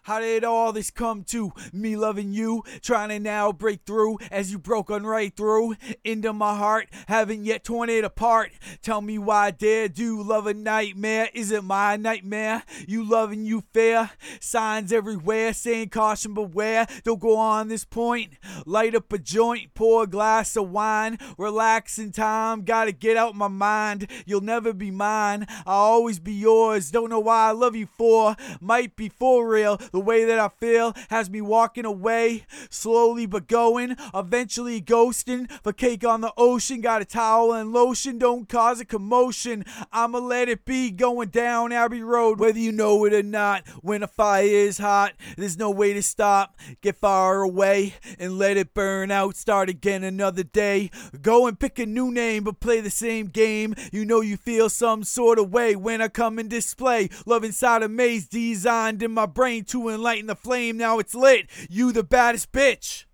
How did all this come to me loving you, trying to now break through as you broke on right through into my heart, haven't yet torn it apart. Tell me why I dare do love a nightmare? Is it my nightmare? You loving you fair? Signs everywhere saying caution beware. Don't go on this point. Light up a joint, pour a glass of wine, relax in time. Gotta get out my mind. You'll never be mine. I'll always be yours. Don't know why I love you for. Might be for real. The way that I feel has me walking away, slowly but going, eventually ghosting. For cake on the ocean, got a towel and lotion, don't cause a commotion. I'ma let it be, going down Abbey Road, whether you know it or not. When a fire is hot, there's no way to stop. Get far away and let it burn out. Start again another day. Go and pick a new name, but play the same game. You know you feel some sort of way when I come and display love inside a maze designed in my brain to enlighten the flame. Now it's lit. You the baddest bitch.